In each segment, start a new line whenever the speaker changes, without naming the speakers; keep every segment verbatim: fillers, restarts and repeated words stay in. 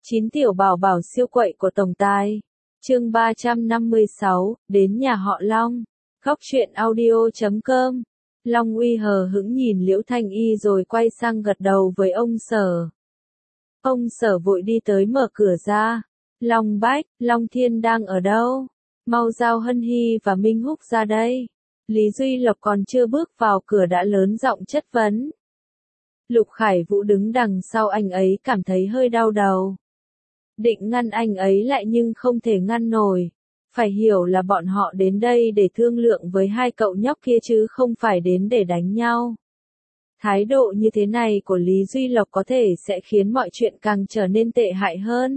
Chín tiểu bảo bảo siêu quậy của tổng tài. Chương ba trăm năm mươi sáu, đến nhà họ Long. Góc truyện audio chấm com. Long Uy hờ hững nhìn Liễu Thanh Y rồi quay sang gật đầu với ông Sở. Ông Sở vội đi tới mở cửa ra. Long Bách, Long Thiên đang ở đâu? Mau giao Hân Hy và Minh Húc ra đây. Lý Duy Lộc còn chưa bước vào cửa đã lớn giọng chất vấn. Lục Khải Vũ đứng đằng sau anh ấy cảm thấy hơi đau đầu. Định ngăn anh ấy lại nhưng không thể ngăn nổi. Phải hiểu là bọn họ đến đây để thương lượng với hai cậu nhóc kia chứ không phải đến để đánh nhau. Thái độ như thế này của Lý Duy Lộc có thể sẽ khiến mọi chuyện càng trở nên tệ hại hơn.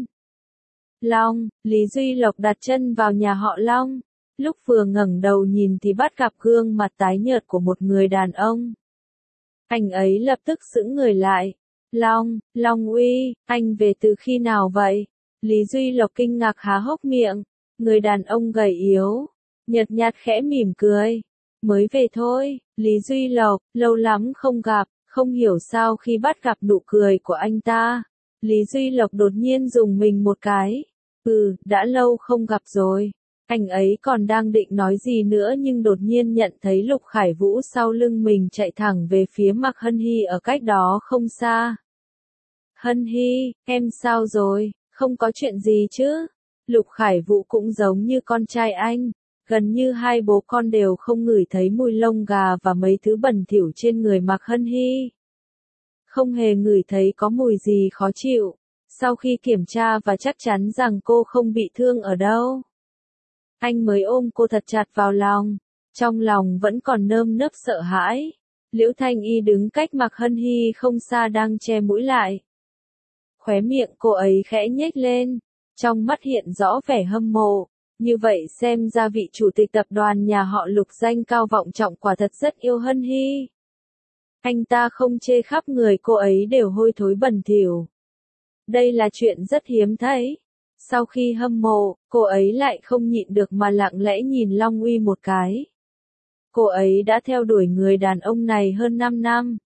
Long, Lý Duy Lộc đặt chân vào nhà họ Long. Lúc vừa ngẩng đầu nhìn thì bắt gặp gương mặt tái nhợt của một người đàn ông. Anh ấy lập tức sững người lại. Long, Long Uy, anh về từ khi nào vậy? Lý Duy Lộc kinh ngạc há hốc miệng. Người đàn ông gầy yếu, nhợt nhạt khẽ mỉm cười. Mới về thôi, Lý Duy Lộc, lâu lắm không gặp, không hiểu sao khi bắt gặp nụ cười của anh ta. Lý Duy Lộc đột nhiên dùng mình một cái. Ừ, đã lâu không gặp rồi. Anh ấy còn đang định nói gì nữa nhưng đột nhiên nhận thấy Lục Khải Vũ sau lưng mình chạy thẳng về phía Mạc Hân Hy ở cách đó không xa. Hân Hy, em sao rồi, không có chuyện gì chứ? Lục Khải Vũ cũng giống như con trai anh, gần như hai bố con đều không ngửi thấy mùi lông gà và mấy thứ bẩn thỉu trên người Mạc Hân Hy. Không hề ngửi thấy có mùi gì khó chịu, sau khi kiểm tra và chắc chắn rằng cô không bị thương ở đâu. Anh mới ôm cô thật chặt vào lòng, trong lòng vẫn còn nơm nớp sợ hãi. Liễu Thanh Y đứng cách Mạc Hân Hy không xa đang che mũi lại. Khóe miệng cô ấy khẽ nhếch lên, trong mắt hiện rõ vẻ hâm mộ. Như vậy xem ra vị chủ tịch tập đoàn nhà họ Lục danh cao vọng trọng quả thật rất yêu Hân Hy. Anh ta không chê khắp người cô ấy đều hôi thối bẩn thỉu. Đây là chuyện rất hiếm thấy. Sau khi hâm mộ, cô ấy lại không nhịn được mà lặng lẽ nhìn Long Uy một cái. Cô ấy đã theo đuổi người đàn ông này hơn năm năm.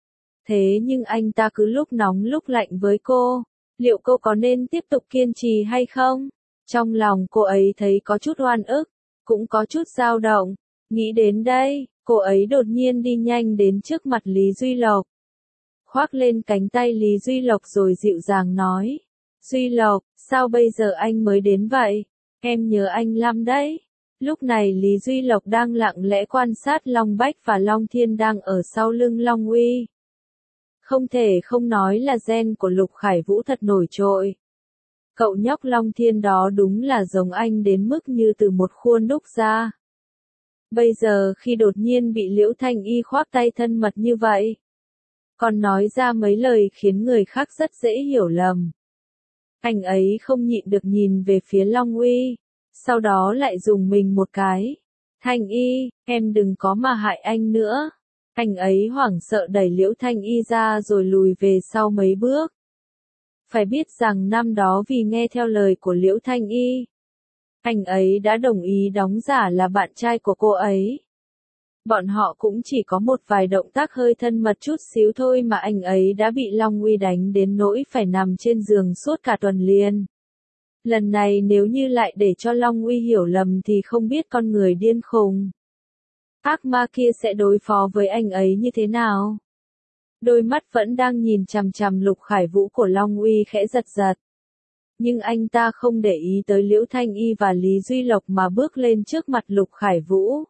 Thế nhưng anh ta cứ lúc nóng lúc lạnh với cô. Liệu cô có nên tiếp tục kiên trì hay không? Trong lòng cô ấy thấy có chút oan ức, cũng có chút dao động. Nghĩ đến đây, cô ấy đột nhiên đi nhanh đến trước mặt Lý Duy Lộc. Khoác lên cánh tay Lý Duy Lộc rồi dịu dàng nói. Duy Lộc, sao bây giờ anh mới đến vậy? Em nhớ anh lắm đấy. Lúc này Lý Duy Lộc đang lặng lẽ quan sát Long Bách và Long Thiên đang ở sau lưng Long Uy. Không thể không nói là gen của Lục Khải Vũ thật nổi trội. Cậu nhóc Long Thiên đó đúng là giống anh đến mức như từ một khuôn đúc ra. Bây giờ khi đột nhiên bị Liễu Thanh Y khoác tay thân mật như vậy, còn nói ra mấy lời khiến người khác rất dễ hiểu lầm. Anh ấy không nhịn được nhìn về phía Long Uy, sau đó lại dùng mình một cái. Thanh Y, em đừng có mà hại anh nữa. Anh ấy hoảng sợ đẩy Liễu Thanh Y ra rồi lùi về sau mấy bước. Phải biết rằng năm đó vì nghe theo lời của Liễu Thanh Y, anh ấy đã đồng ý đóng giả là bạn trai của cô ấy. Bọn họ cũng chỉ có một vài động tác hơi thân mật chút xíu thôi mà anh ấy đã bị Long Uy đánh đến nỗi phải nằm trên giường suốt cả tuần liền. Lần này nếu như lại để cho Long Uy hiểu lầm thì không biết con người điên khùng. Ác ma kia sẽ đối phó với anh ấy như thế nào? Đôi mắt vẫn đang nhìn chằm chằm Lục Khải Vũ của Long Uy khẽ giật giật. Nhưng anh ta không để ý tới Liễu Thanh Y và Lý Duy Lộc mà bước lên trước mặt Lục Khải Vũ.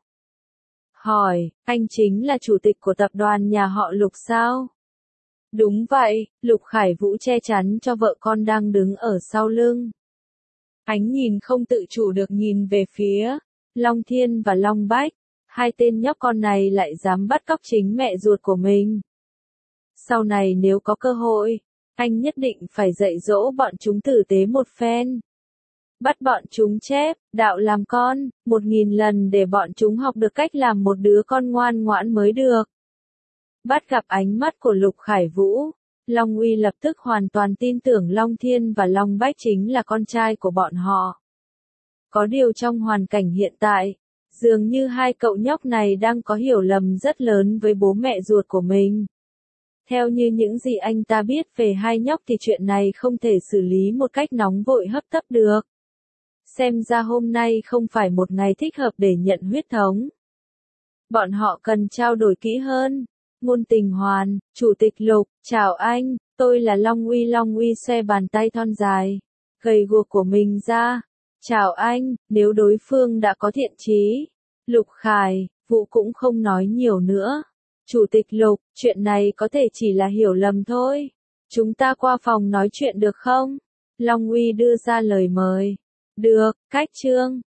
Hỏi, anh chính là chủ tịch của tập đoàn nhà họ Lục sao? Đúng vậy, Lục Khải Vũ che chắn cho vợ con đang đứng ở sau lưng. Ánh nhìn không tự chủ được nhìn về phía Long Thiên và Long Bách. Hai tên nhóc con này lại dám bắt cóc chính mẹ ruột của mình. Sau này nếu có cơ hội, anh nhất định phải dạy dỗ bọn chúng tử tế một phen. Bắt bọn chúng chép, đạo làm con, một nghìn lần để bọn chúng học được cách làm một đứa con ngoan ngoãn mới được. Bắt gặp ánh mắt của Lục Khải Vũ, Long Uy lập tức hoàn toàn tin tưởng Long Thiên và Long Bách chính là con trai của bọn họ. Có điều trong hoàn cảnh hiện tại, dường như hai cậu nhóc này đang có hiểu lầm rất lớn với bố mẹ ruột của mình. Theo như những gì anh ta biết về hai nhóc thì chuyện này không thể xử lý một cách nóng vội hấp tấp được. Xem ra hôm nay không phải một ngày thích hợp để nhận huyết thống. Bọn họ cần trao đổi kỹ hơn. Ngôn Tình Hoàn, Chủ tịch Lục, chào anh, tôi là Long Uy. Long Uy xoe bàn tay thon dài, gầy guộc của mình ra. Chào anh, nếu đối phương đã có thiện chí. Lục Khải, Vũ cũng không nói nhiều nữa. Chủ tịch Lục, chuyện này có thể chỉ là hiểu lầm thôi. Chúng ta qua phòng nói chuyện được không? Long Uy đưa ra lời mời. Được, cách Trương.